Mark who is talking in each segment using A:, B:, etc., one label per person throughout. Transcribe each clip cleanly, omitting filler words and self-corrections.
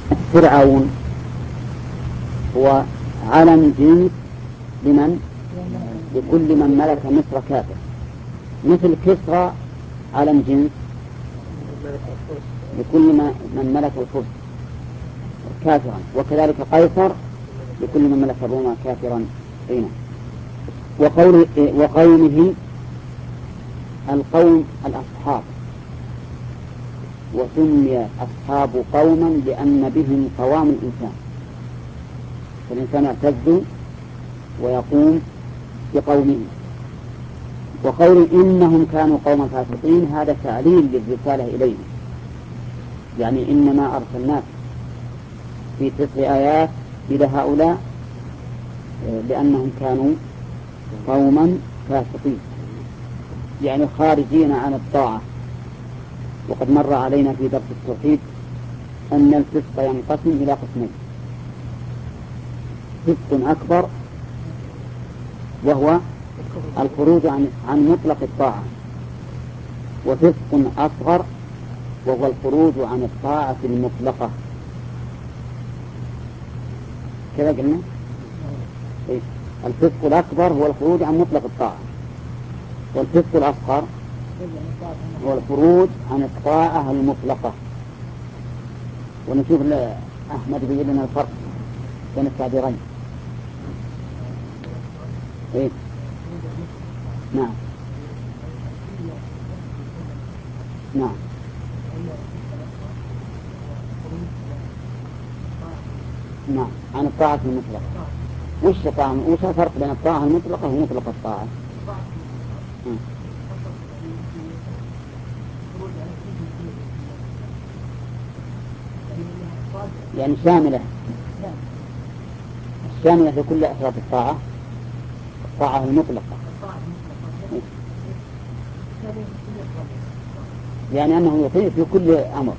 A: فرعون هو علم جنس لمن؟ لكل من ملك مصر كافر، مثل كسرى علم جنس لكل من ملك القدس كافرا، وكذلك قيصر لكل من ملك الروم كافرا حينا. وقومه القوم الأصحاب، وسمي أصحاب قوما لأن بهم قوام الإنسان، فالإنسان يعتز ويقوم بقومه. وقول إنهم كانوا قوما فاسقين هذا تعليل للرسالة إليهم، يعني إنما أرسلناك في 9 آيات إلى هؤلاء لأنهم كانوا قوما فاسقين، يعني خارجين عن الطاعة. وقد مر علينا في درس التوحيد أن الفسق ينقسم إلى قسمين: فسق أكبر وهو الخروج عن مطلق الطاعة، وفسق أصغر وهو الخروج عن الطاعة المطلقة. كذا قلنا الفسق الأكبر هو الخروج عن مطلق الطاعة، والفسق الأصغر هو الخروج عن الطاعة المطلقة. ونشوف أحمد بيقول لنا الفرق بين التعبيرين. إيه؟ نعم نعم نعم عن الطاعة المطلقة. وش الفرق بين الطاعة المطلقة ومطلق الطاعة؟ يعني شاملة لكل أفراد الطاعة المطلقة، يعني أنه يطيع في كل أمر.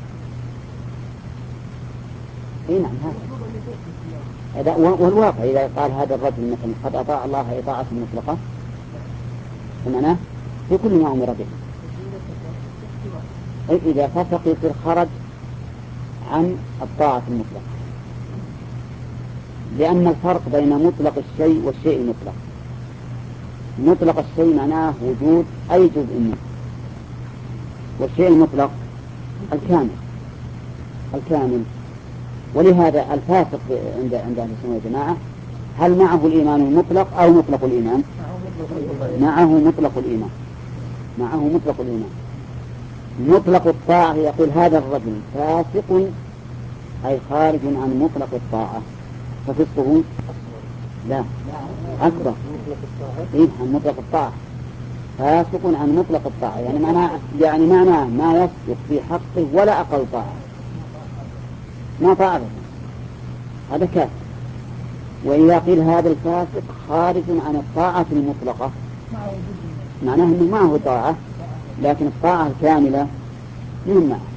A: إيه نعم هذا والواقع إذا قال هذا الرجل مثلا قد أطاع الله إطاعة مطلقة فمعناه في كل ما أمر به. إذا فسق يصير خرج عن الطاعة المطلقة، لأن الفرق بين مطلق الشيء والشيء المطلق: مطلق الشيء معناه وجود أي جزء منه، والشيء المطلق الكامل. ولهذا الفاسق عند أهل السنة والجماعة هل معه الإيمان المطلق أو مطلق الإيمان؟ معه مطلق الإيمان. مطلق الطاعة يقول هذا الرجل فاسق أي خارج عن مطلق الطاعة، ففسقه لا أكبر عن مطلق الطاعة، فاسق عن مطلق الطاعة، يعني معناه ما يصدق في حقه ولا أقل طاعة، ما طاعة هذا كافر. وإذا قيل هذا الفاسق خارج عن الطاعة المطلقة معناه أنه معه طاعة لكن الطاعة الكاملة من معه.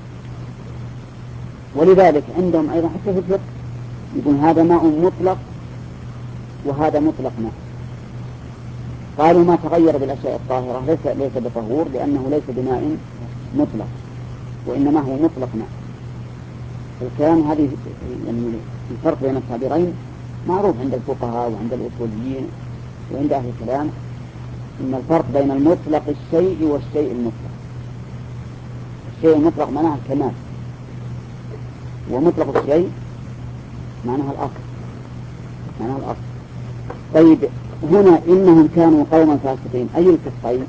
A: ولذلك عندهم أيضا حتى في الفقه يقول هذا ماء مطلق وهذا مطلق ماء. قالوا ما تغير بالأشياء الطاهرة ليس بطهور، لأنه ليس بماء مطلق وإنما هو مطلق ماء. الكلام هذه يعني الفرق بين التعبيرين معروف عند الفقهاء وعند الأصوليين وعند أهل الكلام، إن الفرق بين المطلق الشيء والشيء المطلق. الشيء المطلق معناه الكمال، ومطلق الشيء معناه الأصل. طيب هنا إنهم كانوا قوما فاسقين، أي الفسقين؟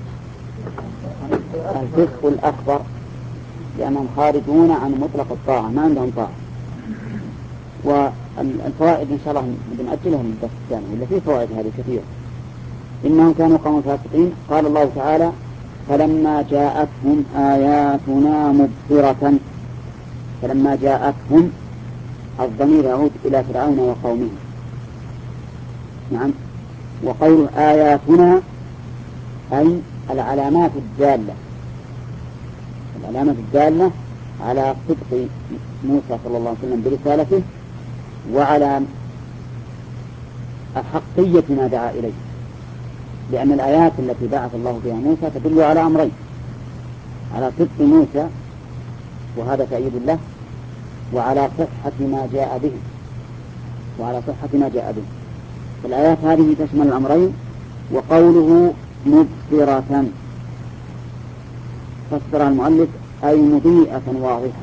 A: الفسق الأكبر، لأنهم خارجون عن مطلق الطاعة، ما عندهم طاعة. والفوائد إن شاء الله بنأجلها من الدرس الثاني، ولا في فوائد هذه كثيرة. إنهم كانوا قوما فاسقين. قال الله تعالى فلما جاءتهم آياتنا مبصرة. فلما جاءتهم الضمير يعود إلى فرعون وقومه. نعم. وقول آياتنا أي العلامات الدالة على صدق موسى صلى الله عليه وسلم برسالته وعلى أحقية ما دعا إليه، لأن الآيات التي بعث الله بها موسى تدل على أمرين: على صدق موسى وهذا تأييد له، وعلى صحة ما جاء به فالآيات هذه تشمل الأمرين. وقوله مبصرة فسرها المؤلف أي مضيئة واضحة.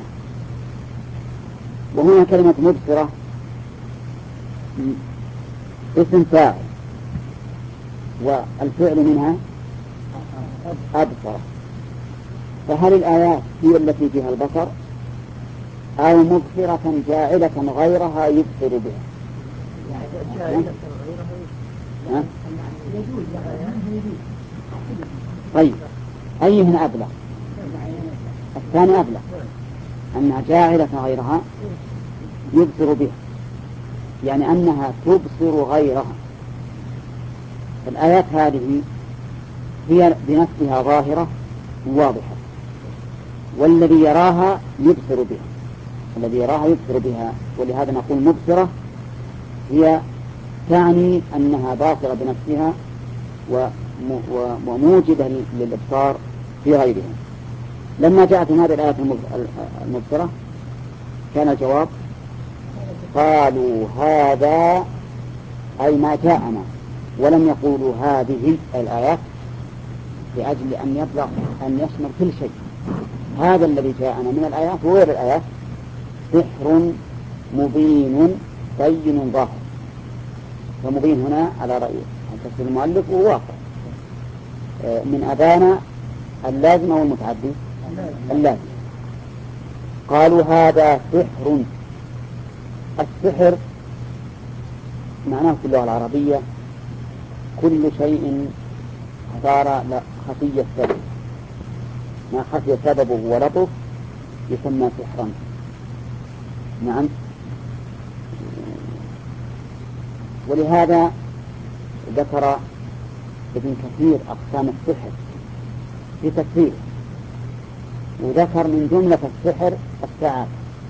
A: وهنا كلمة مبصرة اسم فاعل والفعل منها أبصر، فهل الآيات هي التي فيها البصر أو مبصرة جاعلة غيرها يبصر بها؟ طيب أيهن أبلغ؟ الثاني أبلغ، أنها جاعلة غيرها يبصر بها، يعني أنها تبصر غيرها. فالآيات هذه هي بنفسها ظاهرة واضحة، والذي يراها يبصر بها، ولهذا نقول مبصرة هي تعني أنها باصرة بنفسها وموجبة للإبصار في غيرها. لما جاءت هذه الآيات المبصرة كان الجواب قالوا هذا أي ما جاءنا، ولم يقولوا هذه الآيات، لأجل أن يبلغ أن يشمل كل شيء. هذا الذي جاءنا من الآيات وغير الآيات سحر مبين بين ظاهر. فمبين هنا على رأي تفسير المؤلف وواقع من أبانا اللازم أو المتعدي اللازم. قالوا هذا سحر. السحر معناه في اللغة العربية كل شيء صار خفي السبب، ما خفي سببه ولطف يسمى سحرا. نعم. ولهذا ذكر ابن كثير أقسام السحر في تفسير، وذكر من جملة السحر الساعات.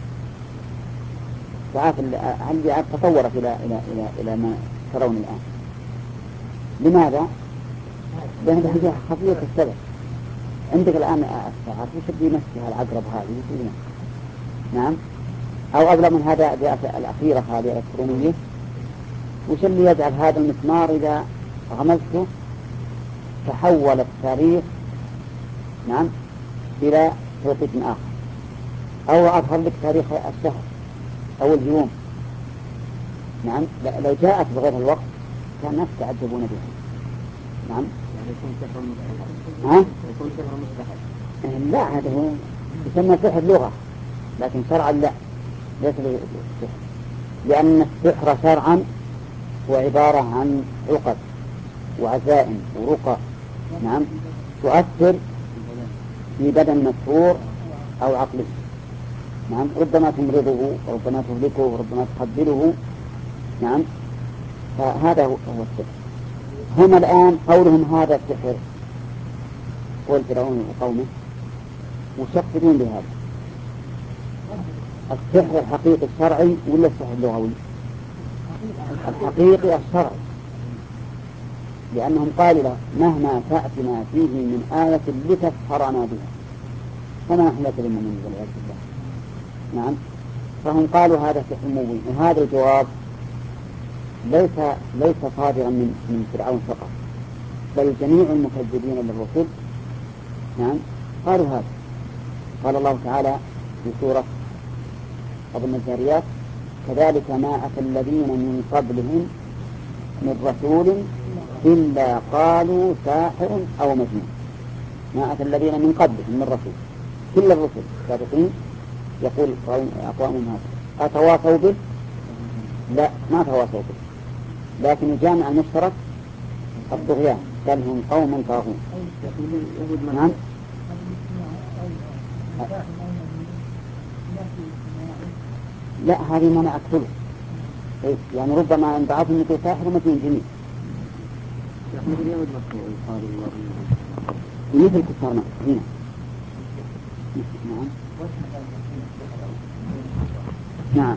A: هل تطورت إلى ما ترون الآن. لماذا؟ لأنها هي خفية السبب. عندك الآن الساعات وش اللي يمسكها العقرب هذه؟ نعم. أو أبلغ من هذا الأخيرة هذه الإلكترونية، وش اللي يجعل هذا المسمار إذا غمزته تحول التاريخ نعم إلى توقيت آخر، أو أظهر لك تاريخ الشهر أو اليوم. نعم. لو جاءت بغير الوقت كان الناس يتعجبون بها. نعم. يكون سحر مستحيل. لا، هذا هو يسمى سحر لغة، لكن شرعا لا، ليس سحر، لأن السحر شرعا هو عبارة عن عقد وعزائم ورقى نعم تؤثر في بدن مسحور أو عقله. نعم. ربما تمرضه وربما تهلكه وربما تقبله. نعم. فهذا هو السحر. هم الآن قولهم هذا السحر، قول فرعون وقومه، وشقدون بهذا السحر الحقيقي الشرعي ولا السحر اللغوي؟ الحقيقي الشرعي، لأنهم قالوا له مهما تأتنا فيه من آية لتسحرنا بها فما نحن لك بمؤمنين والعياذ بالله. نعم. فهم قالوا هذا سحر مبين. وهذا الجواب ليس صادرا من فرعون فقط، بل جميع المكذبين للرسل نعم قالوا هذا. قال الله تعالى في سورة أظن الذاريات كذلك ما أتى الذين من قبلهم من رسول إلا قالوا ساحر أو مجنون. ما أتى الذين من قبلهم من رسول، كل الرسل السابقين يقول أقوامهم هذا أتواصوا به؟ لا، ما تواصوا به، لكن الجامع المشترك الطغيان، بل هم قوم طاغون. نعم. لا، هذه منع كله. يعني ربما عند بعضهم يكون ساحر ومجنون جميع مثل كفار مكة هنا. نعم. نعم.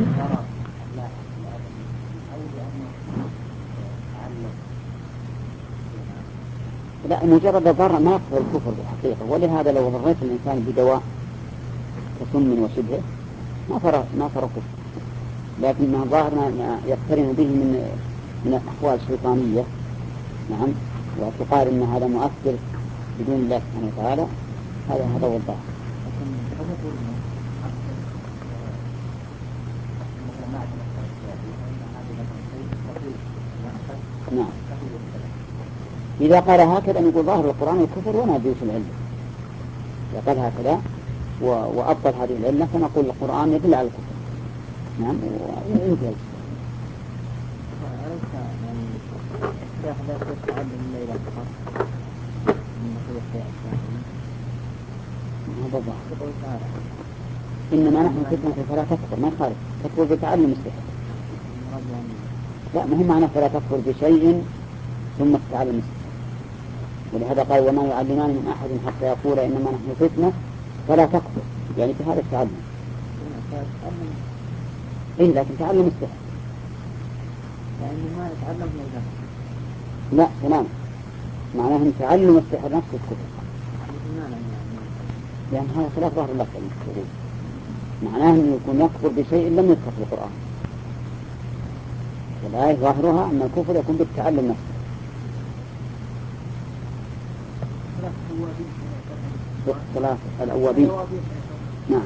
A: لا، مجرد الضرر ما يقتضي الكفر بالحقيقة. ولهذا لو ضريت الإنسان بدواء كسم وشبهه ما تركه، لكن ما ظاهر ما يقترن به من الأحوال الشيطانية. نعم، واعتقاد أن هذا مؤثر بدون الله سبحانه وتعالى، هذا هو الظاهر. نعم، إذا قال هكذا نقول ظاهر القرآن الكفر وما يجوز العلة. إذا قال هكذا وأبطل هذه العلة فنقول القرآن يدل على الكفر. نعم، وينتهي. إنما نحن فتنة فلا تكفر، ما خالف تكفر بتعلم السحر. لا، مهم معنى فلا تكفر بشيء ثم تتعلم السحر. ولهذا قال وما يعلمان من أحد حتى يقول إنما نحن فتنة فلا تكفر، يعني في هذا التعلم. إيه، لكن تعلم السحر يعني ما يتعلم من لا تمام، معناه أن تعلم السحر نفس الكفر، لأن هذا خلاف ظاهر اللفظ. معناه أن يكون يكفر بشيء لم يذكر في القرآن. والآية ظاهرها أن الكفر يكون بالتعلم نفسه. ثلاث الأوابين. نعم،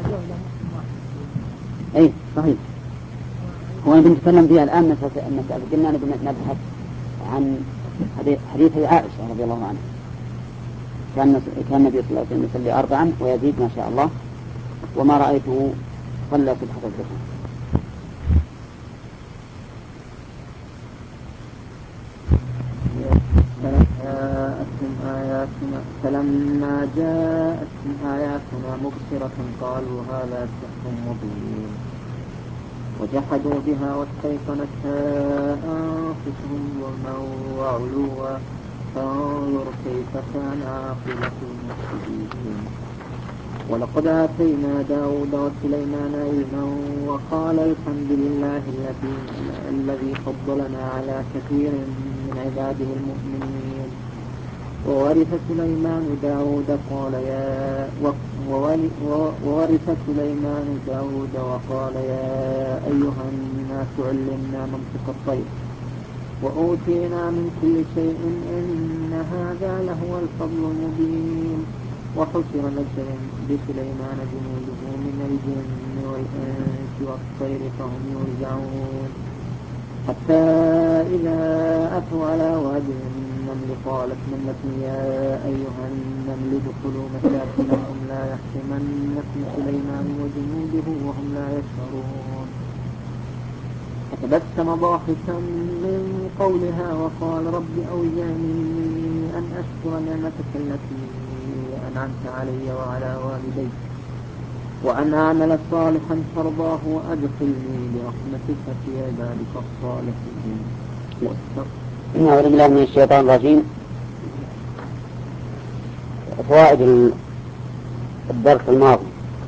A: أي صحيح. هو نتكلم فيها الآن مسألة قلنا نبحث عن حديث عائشة رضي الله عنها. كان النبي صلى الله عليه وسلم يصلي 4 ويزيد ما شاء الله، وما رأيته صلى سبحة الضحى.
B: فلما جاءتهم آياتنا مبصرة قالوا هذا سحر مبين وجحدوا بها واستيقنتها أنفسهم ظلما وعلوا فانظر كيف كان عاقبة المفسدين. ولقد آتينا داود وسليمان علما وقال الحمد لله الذي فضلنا على كثير من عباده المؤمنين. وورث سليمان داود وقال يا أيها الناس علمنا منطق الطير وأوتينا من كل شيء إن هذا لهو الفضل المبين. وحشر لسليمان جنوده من الجن والإنس والطير فهم يوزعون حتى إذا أتوا على واد النمل قالت نملة يا أيها النمل ادخلوا مساكنكم لا يحطمنكم سليمان وجنوده وهم لا يشعرون. فتبسم ضاحكا من قولها وقال رب أوزعني أن أشكر نعمتك التي أنعمت علي وعلى والدي وأن أعمل صالحا ترضاه وأدخلني برحمتك في عبادك الصالحين.
A: أعوذ بالله من الشيطان الرجيم. فوائد الدرس الماضي: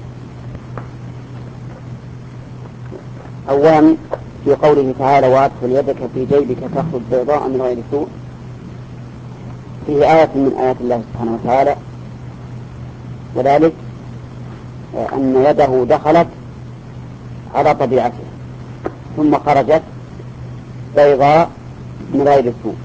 A: أولا في قوله تعالى وأدخل يدك في جيبك تخرج بيضاء من غير سوء، فيه آية من آيات الله سبحانه وتعالى، وذلك أن يده دخلت على طبيعته ثم خرجت بيضاء من غير سوء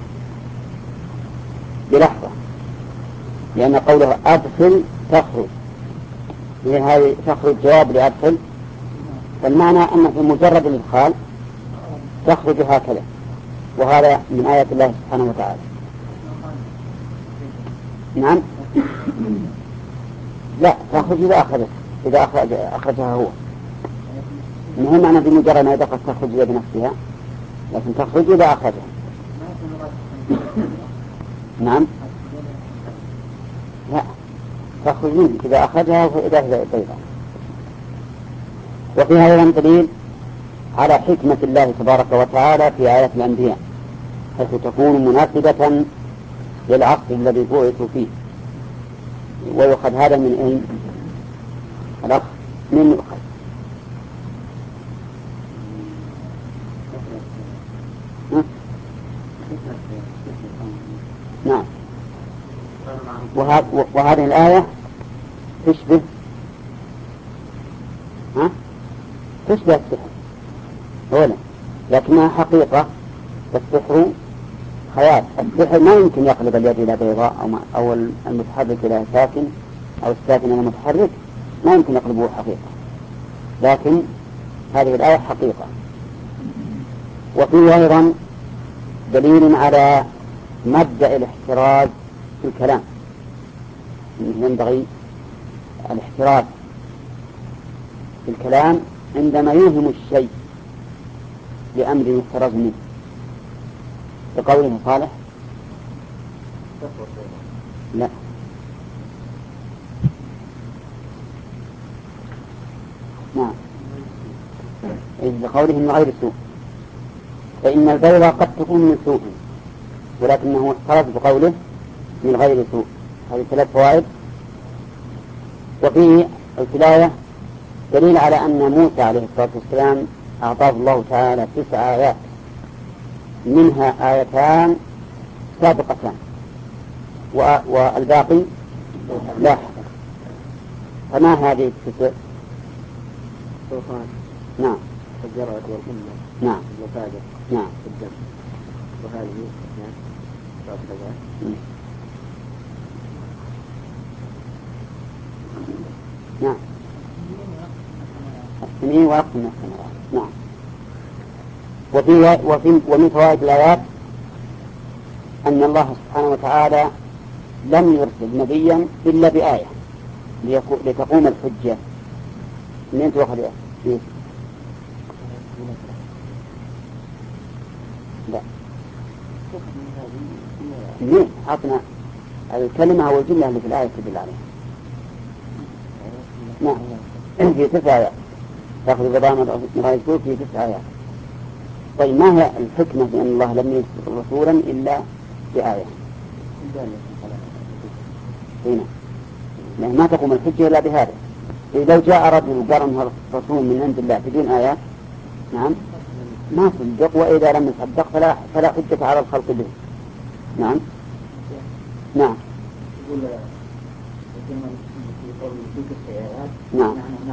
A: بلحظة، لأن قوله أدخل تخرج هذه تخرج جواب لأدخل، فالمعنى أنه بمجرد الإدخال تخرج هكذا، وهذا من آيات الله سبحانه وتعالى. نعم، لا تخرج إذا أخرجها هو، إنه معنى بمجرد ما يدخل تخرج بنفسها، لكن تخرج إذا أخرجها. نعم، لا تخرج منه إذا أخرجها وإذا هي بيضاء. وفيها أيضا دليل على حكمة الله تبارك وتعالى في آيات الأنبياء، حيث تكون مناسبة للعصر الذي بعثوا فيه. ويؤخذ هذا من أين؟ الأخ من يؤخذ؟ نعم، وهذه الآية تشبه تشبه السحر أولا، لكنها حقيقة. السحر خيال. السحر ما يمكن يقلب اليد إلى بيضاء أو المتحرك إلى ساكن أو الساكن إلى متحرك، ما يمكن يقلبه حقيقة، لكن هذه الآية حقيقة. وفيه أيضا دليل على مبدأ الاحتراز في الكلام، ينبغي الاحتراز في الكلام عندما يوهم الشيء لأمر يحترز منه، بقوله صالح لا نعم بقوله من غير سوء، فإن البيض قد تكون من سوء ولكنه احترز بقوله من غير سوء. هذه 3 فوائد. وفيه الكلاية دليل على أن موسى عليه الصلاة والسلام أعطاه الله تعالى 9 آيات، منها آيتان سابقتان والباقي لاحق. فما هذه 9؟ نعم
B: الجرعة والأمة
A: نعم
B: المفاجأة
A: نعم
B: الدم، وهذه
A: نعم السنين وقت من السنوات. نعم. ومن فوائد الآيات أن الله سبحانه وتعالى لم يرسل نبيا إلا بآية لتقوم الحجة. من تأخذ إيه؟ لا ليه عطنا الكلمة أو الجملة اللي في الآية تدل عليها. نعم في 9 آيات تأخذ بضامن من غير سوء في 9 آيات. طيب ما هي الحكمة بأن الله لم يرسل رسولا إلا بآية؟ هنا ما تقوم الحجة إلا بهذا. لو جاء رجل وقال أنه رسول من عند الله بدون آيات نعم ما صدق، وإذا لم يصدق فلا حجة على الخلق به. نعم نعم نعم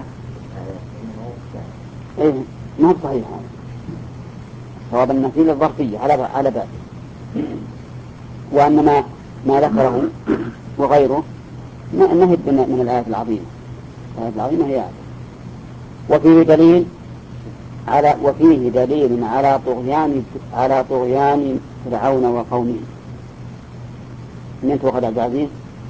A: إيه ما هو صحيح هذا. صواب النفي للظرفية على باب، وأن ما ذكره وغيره نهد من الآيات العظيمة. الآيات العظيمة هي آية. وفيه دليل على طغيان فرعون وقومه. من تأخذ عبد العزيز؟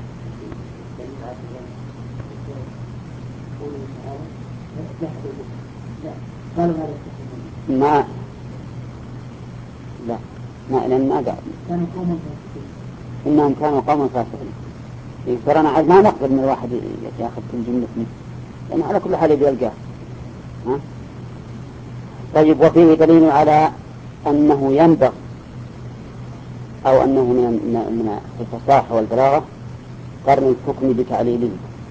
A: ما لا لأن ما قال إنهم كانوا قوما فاسقين. ترى أنا ما نقبل من الواحد يأخذ كل جملة منه، لأن على كل حال يلقاه. طيب. وفيه دليل على أنه ينبغي أو أنه من الفصاحة والبلاغة قرن الحكم بتعليله.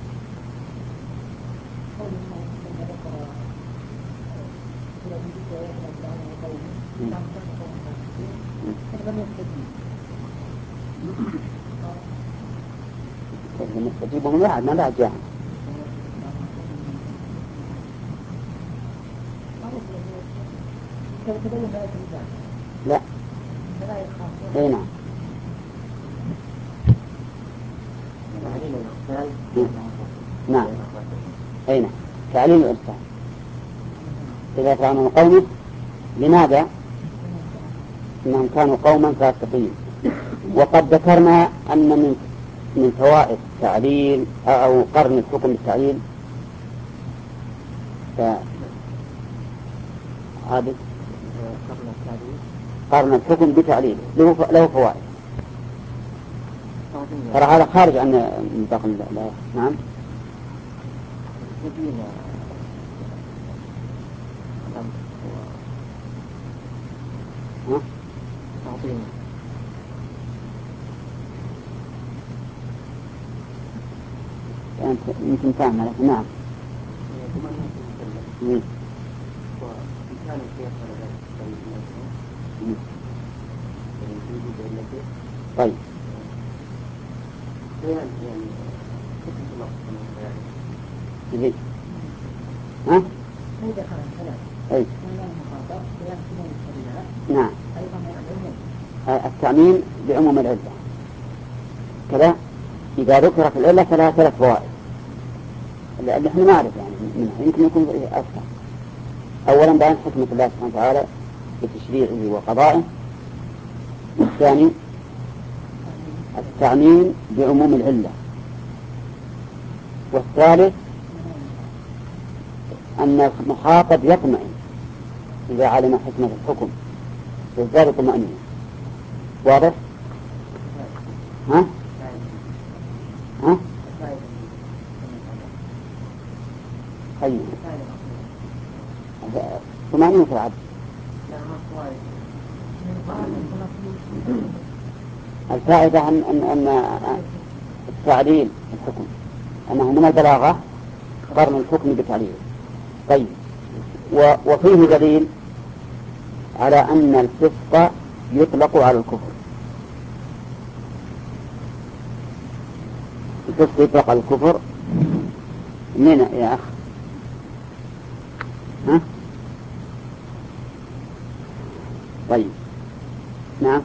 A: نستجيبهم واحد ما بعد جاهم. لا اي نعم نعم اي نعم تعليل الإرسال إذا كانوا قومه. لماذا؟ إنهم كانوا قوما فاسقين. وقد ذكرنا أن من فوائد تعليل أو قرن الحكم بالتعليل قرن الحكم بتعليل له فوائد. ترى هذا خارج عن نطاق الآية. نعم أنت يمكن فاهم لكن نعم. طيب ها أي. نعم. التعميم بعموم العلة كذا. إذا ذكرت العلة فلها 3 فوائد اللي احنا نعرف يعني منها يمكن يكون أكثر. أولا بيان حكمة الله سبحانه وتعالى بتشريعه وقضائه. الثاني التعميم بعموم العلة. والثالث أن المخاطب يطمئن إذا علم حكمة الحكم يزداد طمأنينة. واضح؟ ها؟ ها؟ أي طمأنينة العبد. الفائدة أن التعليل الحكم أنه من البلاغة قرن الحكم بتعليله. طيب، وفيه دليل على أن الفسق يطلق على الكفر. الفسق يطلق على الكفر من يا أخ؟ ها؟ طيب، نعم.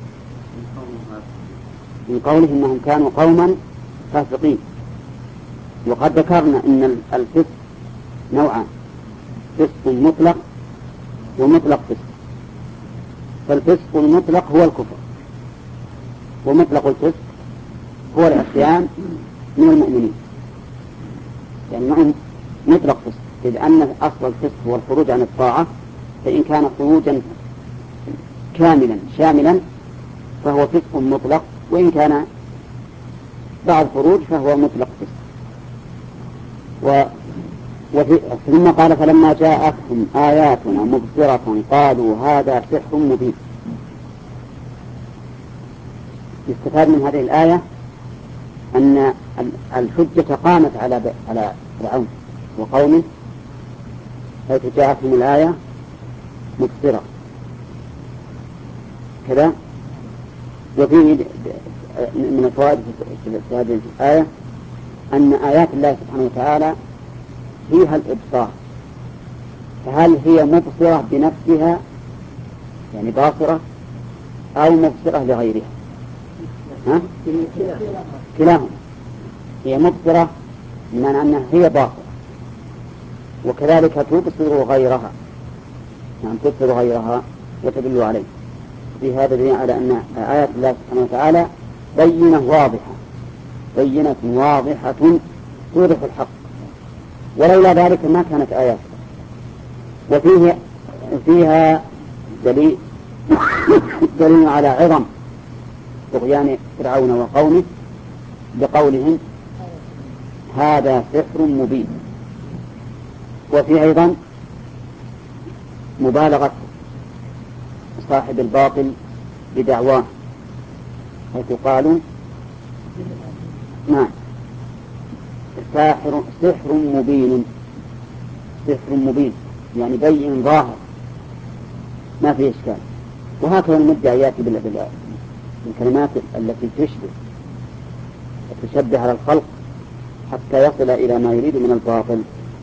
A: من قوله إنهم كانوا قوما فاسقين. وقد ذكرنا إن الفسق نوعان: فسق مطلق ومطلق فسق. فالفسق المطلق هو الكفر، ومطلق الفسق هو العصيان من المؤمنين. يعني مطلق فسق، إذ أن أصل الفسق هو الخروج عن الطاعة، فإن كان خروجا كاملا شاملا فهو فسق مطلق، وإن كان بعد خروج فهو مطلق فسق. ثم قال: فلما جاءتهم آياتنا مبصرة قالوا هذا سحر مبين. يستفاد من هذه الآية أن الحجة قامت على فرعون وقومه، حيث جاءتهم الآية مبصرة كذا. وفيه من الفوائد في هذه الآية أن آيات الله سبحانه وتعالى فيها الإبصار. فهل هي مبصرة بنفسها يعني باصرة، أو مبصرة لغيرها؟ ها؟ كلاهما. هي مبصرة بمعنى أنها هي باصرة، وكذلك تبصر غيرها، يعني تبصر غيرها وتدل عليه. في هذا دليل على أن آيات الله سبحانه وتعالى بينة واضحة توضح الحق، ولولا ذلك ما كانت آيات. وفيها دليل على عظم طغيان فرعون وقومه بقولهم هذا سحر مبين. وفي أيضا مبالغة صاحب الباطل بدعواه، حيث قالوا نعم سحر مبين. سحر مبين يعني بين ظاهر ما فيه إشكال. وهكذا المدعي يأتي بالكلمات التي تشبه على الخلق حتى يصل إلى ما يريد من الباطل.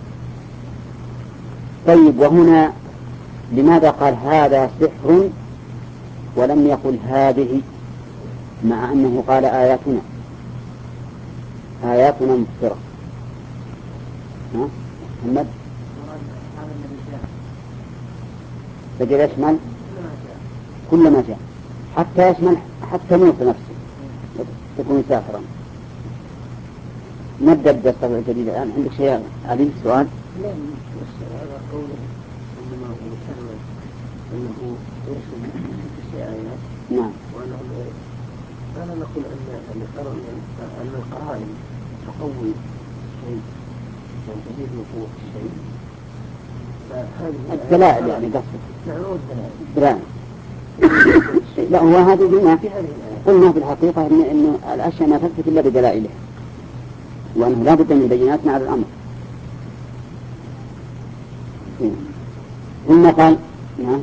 A: طيب، وهنا لماذا قال هذا سحر ولم يقل هذه، مع أنه قال آياتنا مبصرة؟ محمد فجل يشمل كل ما جاء، حتى يشمل حتى موسى نفسه تكون ساحرا. نبدأ الدرس الجديد الآن. عندك شيء عليه سؤال؟
B: هذا قوله إنما هو سهل أنه يرسل في آيات.
A: نعم.
B: أنا نقول أن القرائن تقوي الشيء وتزيد من قوة الشيء.
A: الدلائل يعني قصدك؟
B: نعم، الدلائل.
A: لا، هو هذا بما في هذه قلنا في الحقيقة إن الأشياء ما تثبت إلا بدلائله، وأنه لا بد من بيناتنا على الأمر. ثم قال نعم.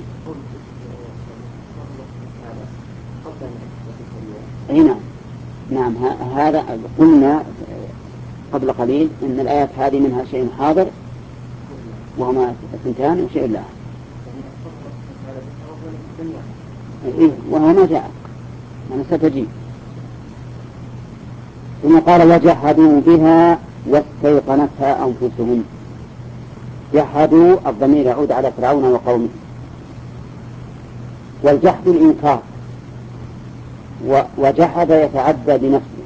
A: أي نعم هذا قلنا قبل قليل إن الآيات هذه منها شيء حاضر وهما اثنتان وشيء لا. إيه وهو ما جاء أنا ستجيب. ثم قال وجحدوا بها واستيقنتها أنفسهم. جحدوا الضمير يعود على فرعون وقومه. والجحد الإنكار، وجحد يتعدى بنفسه،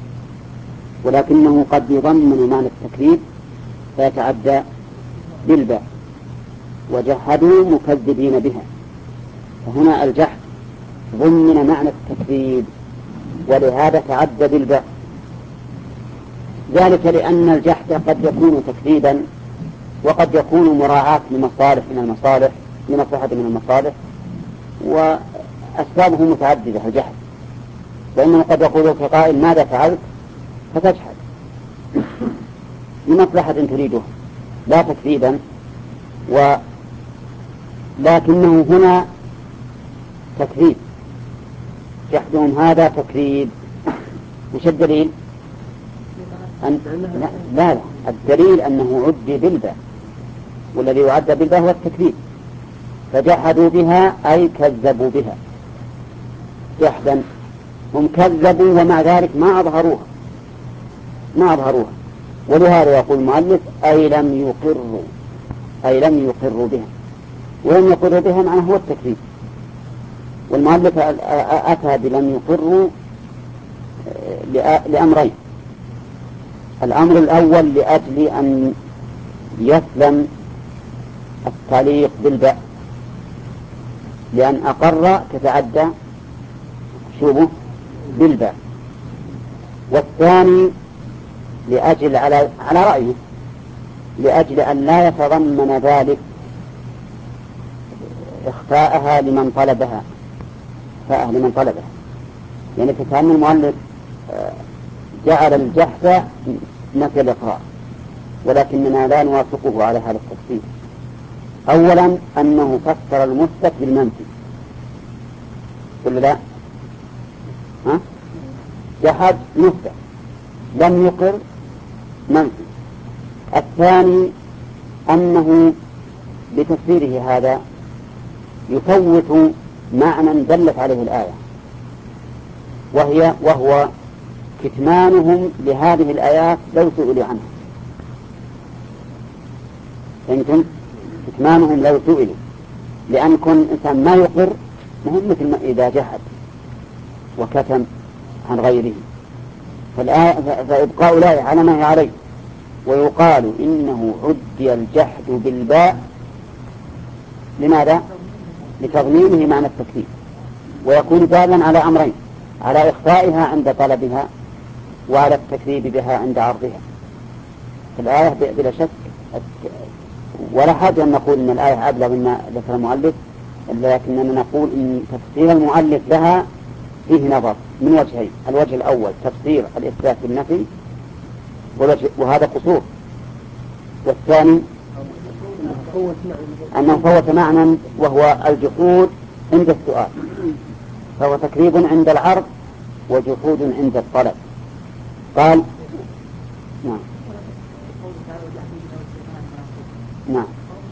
A: ولكنه قد يضمن معنى التكذيب فيتعدى بالباء. وجحدوا مكذبين بها، فهنا الجحد ضمن معنى التكذيب ولهذا تعدى بالباء، ذلك لأن الجحد قد يكون تكذيبا وقد يكون مراعاة لمصالح من المصالح، لمصلحة من المصالح، وأسبابه متعددة الجحد. فإنه قد يقول في قائل ماذا فعلت فتجحد لمصلحة تريدها لا تكذيبا، ولكنه هنا تكذيب. جحدهم هذا تكذيب. وش الدليل؟ لا الدليل أنه عد بالباء، والذي يعد بالباء هو التكذيب. فجحدوا بها أي كذبوا بها جحدا. هم كذبوا ومع ذلك ما أظهروها. ولهذا يقول المؤلف أي لم يقروا بها. ولم يقروا بها معناه هو التكذيب. والمؤلف أتى بلم يقروا لأمرين. الأمر الأول لأجل أن يسلم التعليق بالباء، لأن أقر تتعدى شوبه بالباء. والثاني لأجل على رأيه لأجل أن لا يتضمن ذلك إخفاءها لمن طلبها، يعني كأن المؤلف جعل الجحد نفي الإقرار، ولكننا لا نوافقه على هذا التفسير. أولا أنه فسر المثبت بالمنفي، قل لا جحد مثبت لم يقر منفي. الثاني أنه بتفسيره هذا يفوت معنى دلت عليه الآية، وهو كتمانهم لهذه الآيات لو سئلوا عنها. فهمتم؟ كتمانهم لو سئلوا، لأن كل إنسان ما يقر مهم مثل ما إذا جحد وكتم عن غيره. فإبقاء الآية على ما هي عليه، ويقال إنه عدي الجحد بالباء لماذا؟ لتضمينه معنى التكذيب، ويكون دالا على أمرين: على إخفائها عند طلبها، وعلى التكذيب بها عند عرضها. الآية بلا شك، ولا حاجة أن نقول إن الآية أبلغ مما ذكر المؤلف، لكننا نقول إن تفسير المؤلف لها فيه نظر من وجهين: الوجه الأول تفسير الإثبات بالنفي وهذا قصور، والثاني أنه فوت معنى وهو الجحود عند السؤال، فهو تكذيب عند العرض وجحود عند الطلب. قال نعم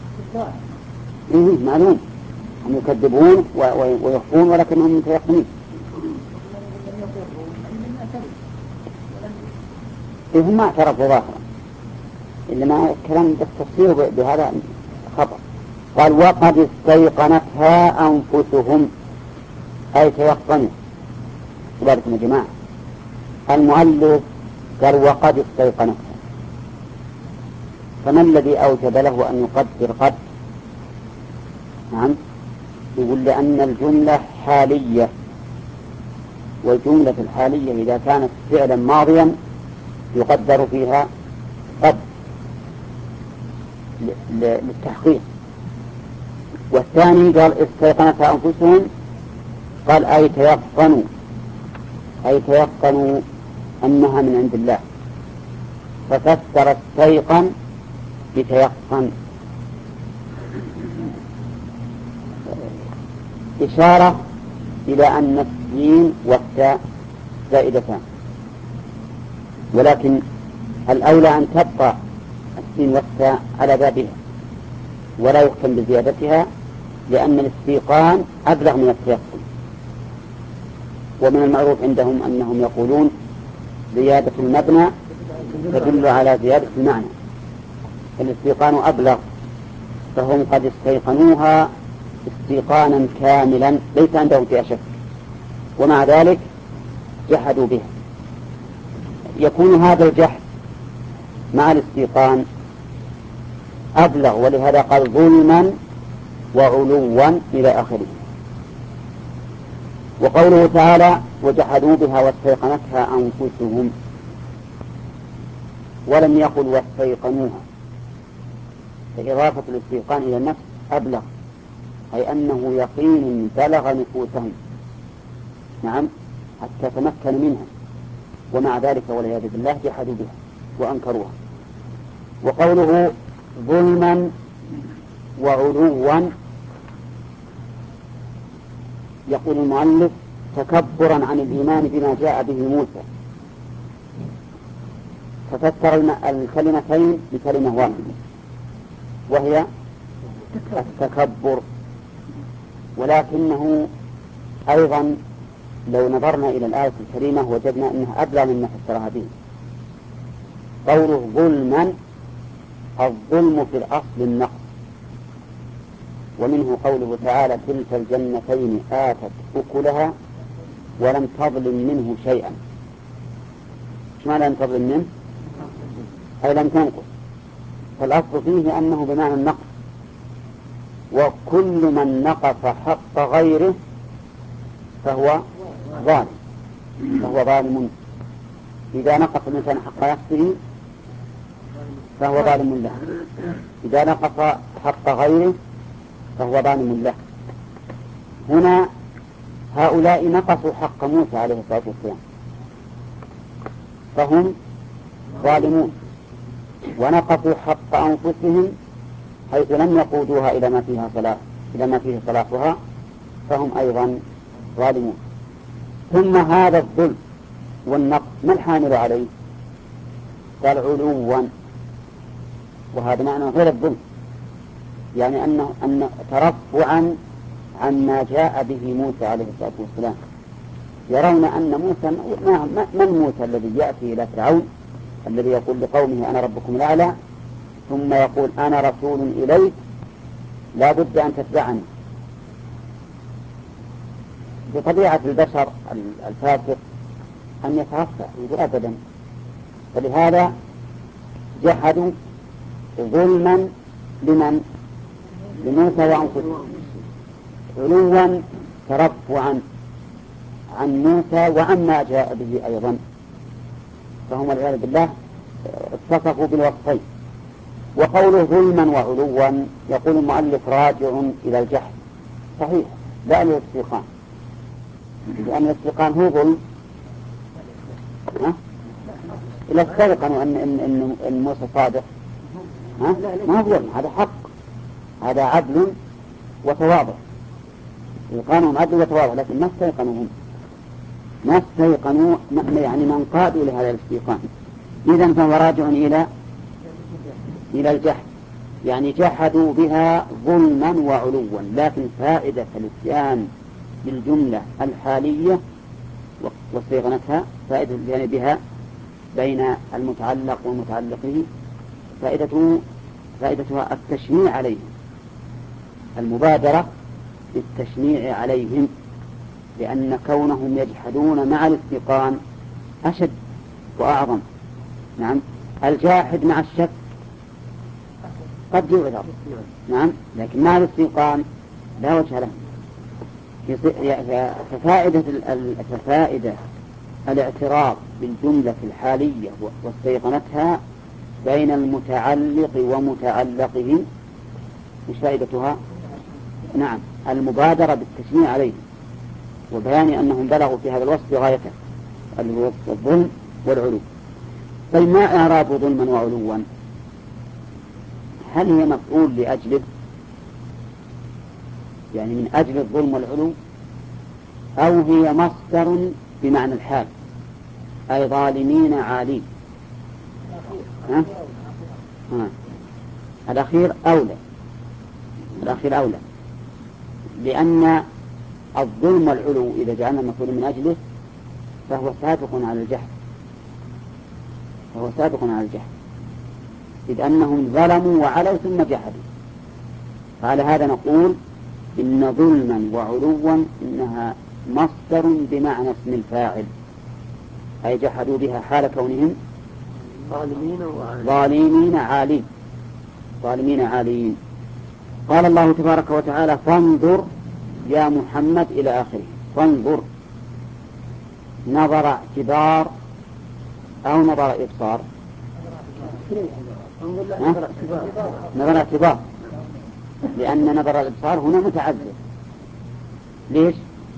A: معلوم هم يكذبون ويخفون ولكنهم متيقنين. هم ما اعترفوا ظاهرا، إنما الكلام بالتفسير بهذا خطأ. قال وقد استيقنتها أنفسهم أي تيقنوا. وذلكم يا جماعة المؤلف قال وقد استيقنتها، فما الذي أوجب له أن يقدر قد؟ نعم، يقول لأن الجملة حالية، والجملة الحالية إذا كانت فعلا ماضيا يقدر فيها قد للتحقيق. والثاني قال استيقنتها أنفسهم، قال أي تيقنوا أنها من عند الله، ففسر استيقن بتيقن، إشارة إلى أن السين والتاء زائدتان، ولكن الأولى أن تبقى السين والتاء على بابها ولا يختم بزيادتها، لأن الاستيقان أبلغ من التيقن. ومن المعروف عندهم أنهم يقولون زيادة المبنى تدل على زيادة المعنى، الاستيقان أبلغ، فهم قد استيقنوها استيقانا كاملا ليس عندهم فيها شك، ومع ذلك جحدوا بها. يكون هذا الجحد مع الاستيقان أبلغ، ولهذا قال ظلما وعلوا إلى آخره. وقوله تعالى وجحدوا بها واستيقنتها أنفسهم، ولم يقل واستيقنوها، فإضافة الاستيقان إلى النفس أبلغ، أي أنه يقين بلغ نفوسهم، نعم، حتى تمكن منها، ومع ذلك والعياذ بالله جحدوا بها وأنكروها. وقوله ظلما وعلوا، يقول المؤلف تكبرا عن الإيمان بما جاء به موسى، ففسر الكلمتين بكلمة واحدة وهي التكبر. ولكنه أيضا لو نظرنا إلى الآية الكريمة وجدنا أنها أبلغ مما فسرها به. قوله ظلما، الظلم في الأصل النقص، ومنه قوله تعالى كلتا الجنتين آتت أكلها ولم تظلم منه شيئا. ما لم تظلم منه أي لم تنقص، فالأصل فيه أنه بمعنى النقص، وكل من نقص حق غيره فهو ظالم، فهو ظالم. إذا نقص الإنسان حق نفسه فهو ظالم له، إذا نقص حق غيره فهو ظالم له. هنا هؤلاء نقصوا حق موسى عليه الصلاة والسلام فهم ظالمون، ونقصوا حق أنفسهم حيث لم يقودوها إلى ما فيه صلاحها فهم أيضا ظالمون. ثم هذا الظلم والنقص ما الحامل عليه؟ قال علوا، وهذا معنى غير الظلم، يعني أن ترفعا عما جاء به موسى عليه الصلاة والسلام. يرون أن موسى من موسى الذي يأتي إلى فرعون الذي يقول لقومه أنا ربكم الأعلى ثم يقول أنا رسول إليك لا بد أن تتبعني. بطبيعة البشر الفاسق أن يترفع يقول أبدا، فلهذا جحدوا ظلما لمن؟ لموسى وأنفسهم، علوا ترفعا عن موسى وعما جاء به أيضا، فهم والعياذ بالله اتصفوا بالوصفين. وقوله ظلما وعلوا يقول المؤلف راجع إلى الجحد، صحيح، لا الاستيقان، لأن الاستيقان هو ظلم. إلا استيقنوا أن موسى صادق، ما هو ظلم، هذا حق، هذا عدل وتواضع، استيقانهم عدل وتواضع، لكن ما استيقنوا يعني من قادوا لهذا الاستيقان. إذن فهو راجع إلى الجحد، يعني جحدوا بها ظلما وعلوا، لكن فائدة الاتيان بالجملة الحالية واستيقنتها فائدة يعني بها بين المتعلق ومتعلقه فائدتها التشنيع عليهم، المبادرة بالتشنيع عليهم، لأن كونهم يجحدون مع الاستيقان أشد وأعظم. نعم، الجاحد مع الشك قد يعذر، نعم، لكن مع الاستيقان لا وجه له. ففائدة الاعتراض بالجملة الحالية واستيقنتها بين المتعلق ومتعلقه، مش فائدتها؟ نعم، المبادرة بالتشنيع عليه وبيان أنهم بلغوا في هذا الوصف غايته اللي هو الظلم والعلو. فما إعراب ظلما وعلوا؟ هل هي مفعول لأجله، يعني من أجل الظلم والعلو، أو هي مصدر بمعنى الحال أي ظالمين عالين؟ الأخير أولى، الأخير أولى، لأن الظلم والعلو إذا جعلنا المفعول من أجله فهو سابق على الجهل، إذ أنهم ظلموا وعلوا ثم جحدوا. فعلى هذا نقول إن ظلما وعلوا إنها مصدر بمعنى اسم الفاعل، أي جحدوا بها حال كونهم ظالمين عالين. قال الله تبارك وتعالى فانظر يا محمد إلى آخره. فانظر نظر اعتبار أو نظر إبصار؟ نظر اعتبار، لأن نظر الإبصار هنا متعذر. ليش؟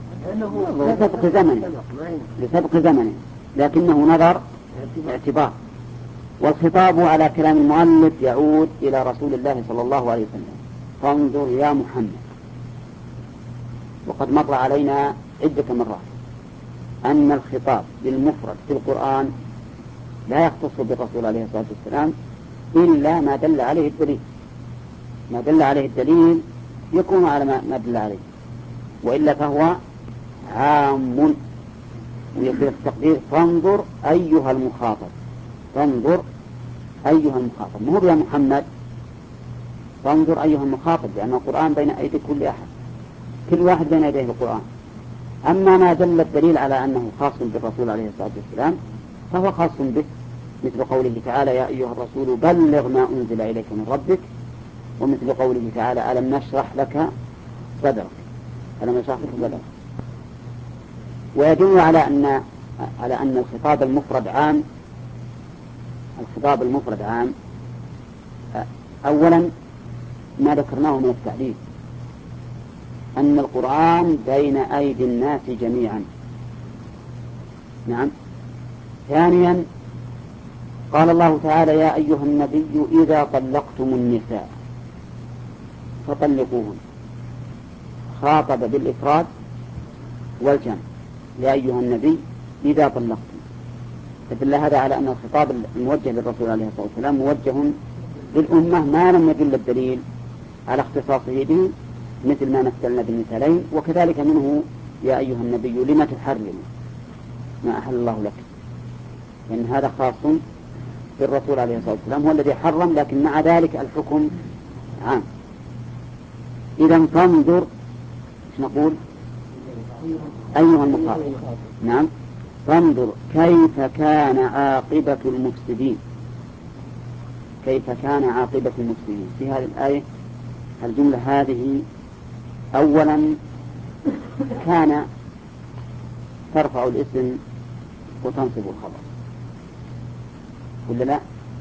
A: لسبق زمنه، لكنه نظر اعتبار. والخطاب على كلام المؤلف يعود إلى رسول الله صلى الله عليه وسلم. فانظر يا محمد. وقد مر علينا عدة مرات أن الخطاب بالمفرد في القرآن لا يختص بالرسول عليه الصلاة والسلام إلا ما دل عليه الدليل. ما دل عليه الدليل يكون على ما دل عليه، وإلا فهو عام. ويصير التقدير فانظر أيها المخاطب. فانظر أيها المخاطب، مو يا محمد. فانظر أيها المخاطب، لأن القرآن بين أيدي كل أحد، كل واحد بين يديه القرآن. أما ما دل الدليل على أنه خاص بالرسول عليه الصلاة والسلام فهو خاص به، مثل قوله تعالى يا أيها الرسول بلغ ما أنزل إليك من ربك، ومثل قوله تعالى ألم نشرح لك صدرك. ألم نشرح لك صدرك. ويدل على أن الخطاب المفرد عام. الخطاب المفرد عام أولا ما ذكرناه من التعليل أن القرآن بين أيدي الناس جميعا. نعم. ثانيا قال الله تعالى يا أيها النبي إذا طلقتم النساء فطلقوهن، خاطب بالإفراد والجمع يا أيها النبي إذا طلقتم. فدل هذا على أن الخطاب الموجه للرسول عليه الصلاة والسلام موجه للأمة ما لم يدل الدليل على اختصاصه به، مثل ما مثلنا بالمثالين. وكذلك منه يا أيها النبي لما تحرم ما أحل الله لك، لأن هذا خاص بالرسول عليه الصلاة والسلام هو الذي حرم، لكن مع ذلك الحكم عام. إذا فانظر ايش نقول؟ أيها المخاطب. نعم. فانظر كيف كان عاقبة المفسدين. كيف كان عاقبة المفسدين في هذه الآية. الجملة هذه أولا كان ترفع الاسم وتنصب الخبر، ولا لا؟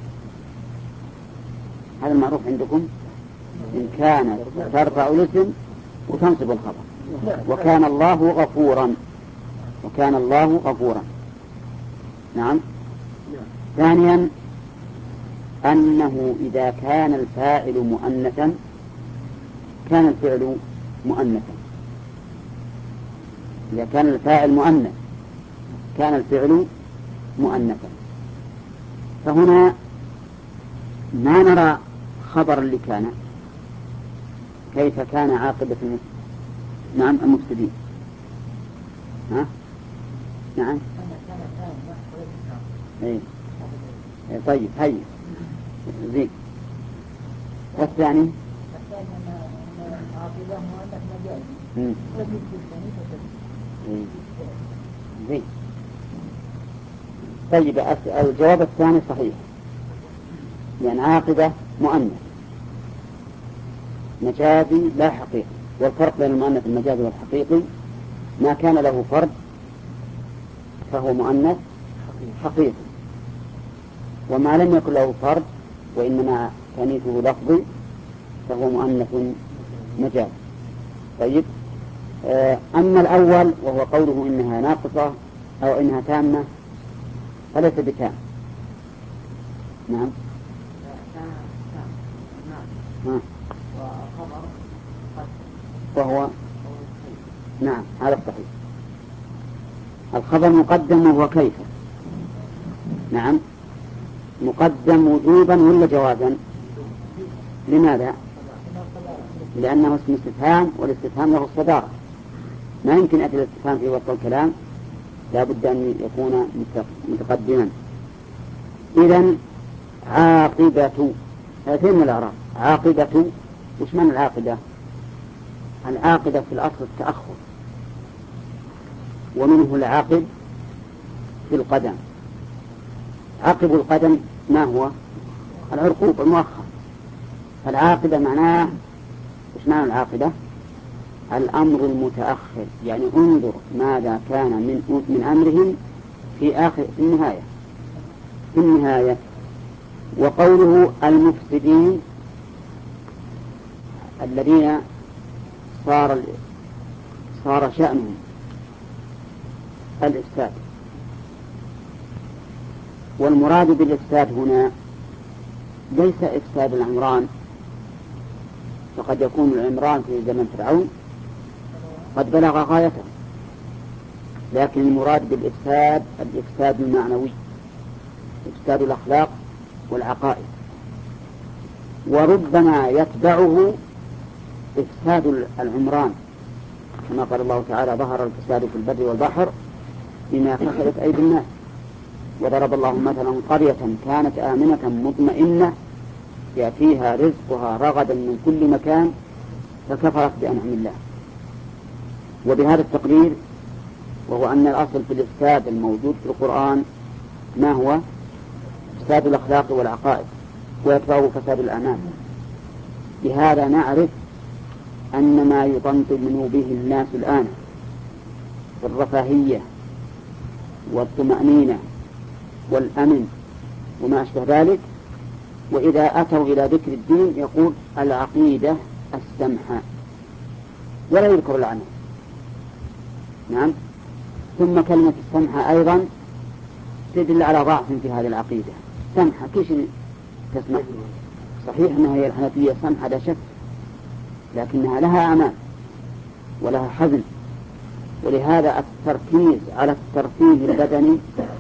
A: هذا المعروف عندكم. إن كان ترفع الاسم وتنصب الخبر. وكان الله غفورا. وكان الله غفورا. نعم. ثانيا أنه إذا كان الفاعل مؤنثا كان الفعل مؤنثا. إذا كان الفاعل مؤنث كان الفعل مؤنثا. فهنا ما نرى خبر لكان كيف كان عاقبة نعم المفسدين. ها؟ نعم. إيه. طيب هيا زين. والثاني زين. طيب الجواب الثاني صحيح، لأن عاقبة مؤنث مجازي لا حقيقي. والفرق بين المؤنث المجازي والحقيقي ما كان له فرد فهو مؤنث حقيقي، وما لم يكن له فرد وإنما تانيثه لفظي فهو مؤنث مجازي. طيب أما الأول وهو قوله إنها ناقصة أو إنها تامة فليس بتام. نعم. وهو نعم هذا الصحيح. الخبر مقدم وهو كيف. نعم. مقدم وجوبا ولا جوازا؟ لماذا؟ لأنه اسم استفهام، والاستفهام له الصدارة، ما يمكن أتي الاستفهام في وسط الكلام، لا بد أن يكون متقدما. إذن عاقبة فين الأعراب؟ عاقبة، وش معنى العاقبة؟ العاقبة في الأصل التأخر، ومنه العاقب في القدم. عاقب القدم ما هو؟ العرقوب المؤخر. فالعاقبة معناه، وش معنى العاقبة؟ الأمر المتأخر، يعني انظر ماذا كان من أمرهم في النهاية. وقوله المفسدين الذين صار شأنهم الإفساد. والمراد بالإفساد هنا ليس إفساد العمران، فقد يكون العمران في زمن فرعون قد بلغ غايته، لكن المراد بالإفساد الإفساد المعنوي، إفساد الأخلاق والعقائد. وربما يتبعه إفساد العمران، كما قال الله تعالى: ظهر الفساد في البر والبحر بما كسبت أيدي الناس. وضرب الله مثلا قرية كانت آمنة مطمئنة يأتيها رزقها رغدا من كل مكان فكفرت بأنعم الله. وبهذا التقرير، وهو أن الأصل في الإفساد الموجود في القرآن ما هو؟ إفساد الأخلاق والعقائد، ويتبعه فساد الأعمال. بهذا نعرف أن ما يطمئن به الناس الآن بالرفاهية والطمأنينة والأمن وما أشبه ذلك، وإذا أتوا إلى ذكر الدين يقول العقيدة السمحة، ولا يذكر العمل. نعم. ثم كلمة السمحة أيضا تدل على ضعف في هذه العقيدة. سمحة كيش تسمح؟ صحيح أنها هي الحنفية سمحة لا شك، لكنها لها أمان ولها حزن. ولهذا التركيز على الترفيه البدني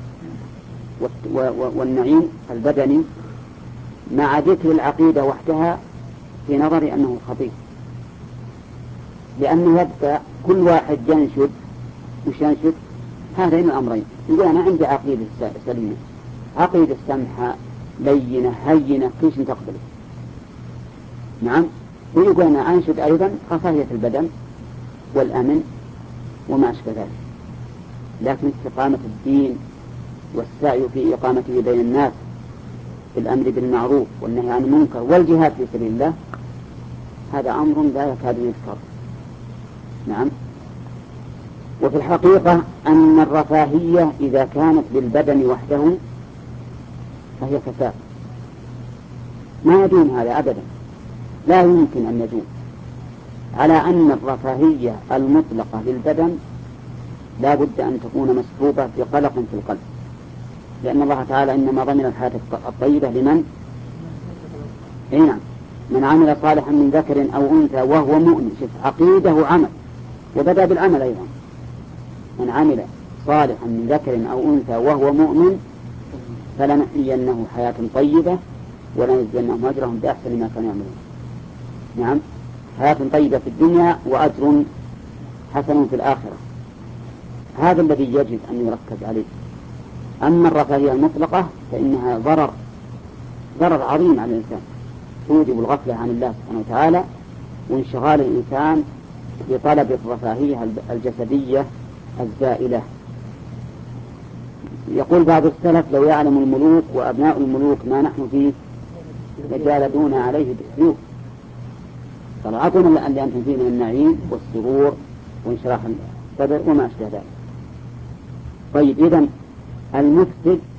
A: والنعيم البدني مع ذكر العقيدة وحدها في نظري أنه خطير، لأنه يبقى كل واحد ينشد وينشد هذين الأمرين، يقول أنا عندي عقيدة سليمة، عقيدة سمحة لينة هينة كيش تقبله. نعم. ويقول أنا أنشد أيضا رفاهية البدن والأمن وما أشبه ذلك، لكن استقامة الدين والسعي في إقامته بين الناس بالأمر بالمعروف والنهي عن المنكر والجهاد في سبيل الله، هذا أمر لا يكاد يذكر. نعم. وفي الحقيقة أن الرفاهية إذا كانت بالبدن وحده فهي فساد، ما يدوم هذا أبدا، لا يمكن أن يدوم، على أن الرفاهية المطلقة للبدن لا بد أن تكون مسبوبة بقلق في القلب، لأن الله تعالى إنما ضمن الحياة الطيبة لمن؟ نعم، من عمل صالحا من ذكر أو أنثى وهو مؤمن. شوف، عقيدة وعمل، وبدأ بالعمل أيضا. من عمل صالحا من ذكر أو أنثى وهو مؤمن فلنحيينه حياة طيبة ولنجزينهم أجرهم بأحسن ما كانوا يعملون. نعم، حياة طيبة في الدنيا وأجر حسن في الآخرة، هذا الذي يجب أن يركز عليه. أما الرفاهية المطلقة فإنها ضرر عظيم على الإنسان، توجب الغفلة عن الله سبحانه وتعالى وانشغال الإنسان بطلب الرفاهية الجسدية الزائلة. يقول بعض السلف: لو يعلم الملوك وأبناء الملوك ما نحن فيه لجالدون عليه بالسيوف. فالعطنا اللي أنتم فيه من النعيم والسرور وانشراح الصدر وما أشبه ذلك. طيب، إذن المفسد